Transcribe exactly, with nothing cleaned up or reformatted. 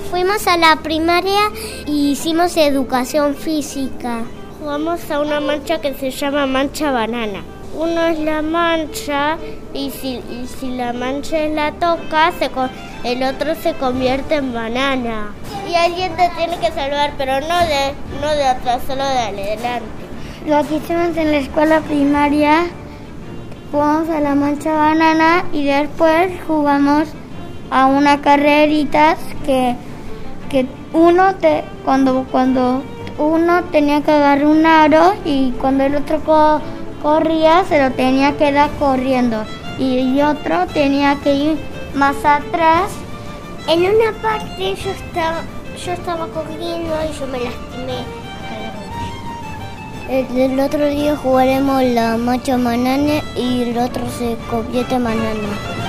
Fuimos a la primaria y hicimos educación física. Jugamos a una mancha que se llama mancha banana. Uno es la mancha y si, y si la mancha es la toca, se, el otro se convierte en banana. Y alguien te tiene que salvar, pero no de, no de atrás, solo de adelante. Lo que hicimos en la escuela primaria, jugamos a la mancha banana y después jugamos a una carreritas que, que uno te, cuando, cuando uno tenía que agarrar un aro y cuando el otro co, corría se lo tenía que dar corriendo y otro tenía que ir más atrás. En una parte yo estaba, yo estaba corriendo y yo me lastimé. El, el otro día jugaremos la mancha banana y el otro se convierte en banana.